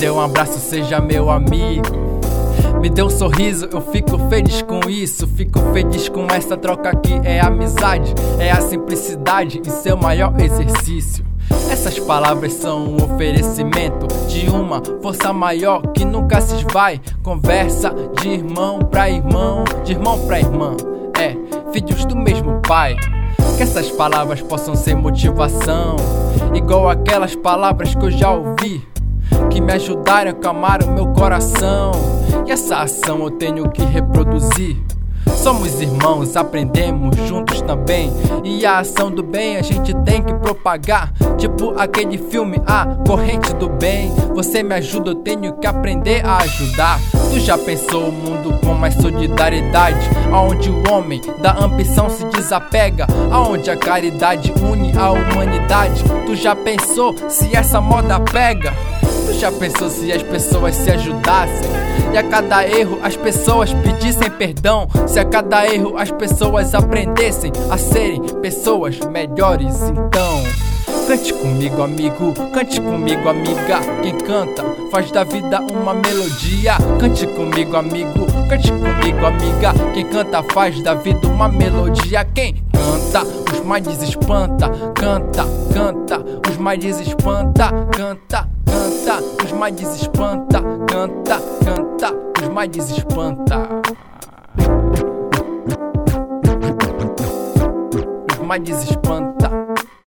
dê um abraço, seja meu amigo. Me dê um sorriso, eu fico feliz com isso. Fico feliz com essa troca que é amizade. É a simplicidade em seu maior exercício. Essas palavras são um oferecimento de uma força maior que nunca se esvai. Conversa de irmão pra irmão, de irmão pra irmã. É, filhos do mesmo pai. Que essas palavras possam ser motivação, igual aquelas palavras que eu já ouvi, que me ajudaram a acalmar o meu coração. E essa ação eu tenho que reproduzir. Somos irmãos, aprendemos juntos também. E a ação do bem a gente tem que propagar. Tipo aquele filme, A Corrente do Bem. Você me ajuda, eu tenho que aprender a ajudar. Tu já pensou o mundo com mais solidariedade, aonde o homem da ambição se desapega, aonde a caridade une a humanidade? Tu já pensou se essa moda pega? Tu já pensou se as pessoas se ajudassem e a cada erro as pessoas pedissem perdão? Se a cada erro as pessoas aprendessem a serem pessoas melhores, então cante comigo, amigo, cante comigo, amiga. Quem canta faz da vida uma melodia. Cante comigo, amigo, cante comigo, amiga. Quem canta faz da vida uma melodia. Quem canta os males espanta, canta, canta, os males espanta, canta, canta, os males espanta, canta, canta, os males espanta. Os males espanta.